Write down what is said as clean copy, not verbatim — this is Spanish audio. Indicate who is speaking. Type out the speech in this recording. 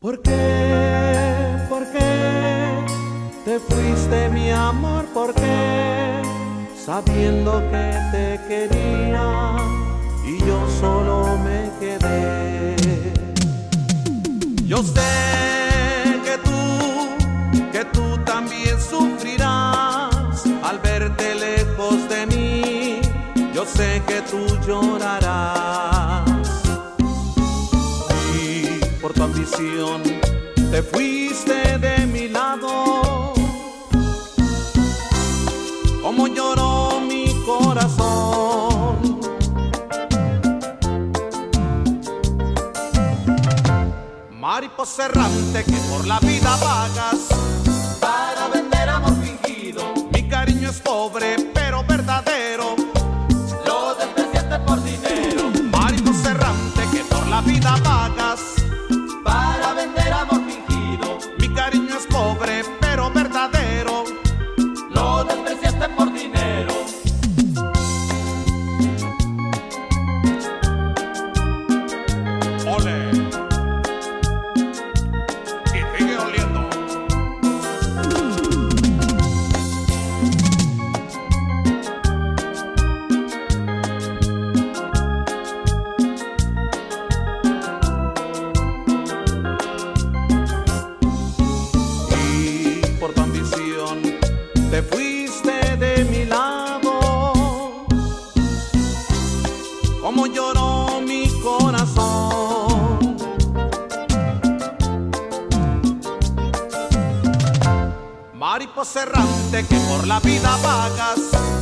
Speaker 1: ¿Por qué? ¿Por qué te fuiste, mi amor? ¿Por qué? Sabiendo que te quería y yo solo me quedé. Yo sé que tú también sufrirás al verte lejos de mí. Yo sé que tú llorarás y por tu ambición te fuiste de mi lado. Como lloró mi corazón. Mariposa errante que por la vida vagas
Speaker 2: para vender amor fingido.
Speaker 1: Mi cariño es pobre pero verdadero.
Speaker 2: Lo despreciaste por dinero.
Speaker 1: Mariposa errante que por la vida vagas
Speaker 2: para vender amor fingido.
Speaker 1: Mi cariño es pobre pero verdadero.
Speaker 2: Lo despreciaste por dinero.
Speaker 1: Ole. Y sigue oliendo. Y por tu ambición te fuiste de mi lado. Como lloró mi corazón. Mariposa errante que por la vida vagas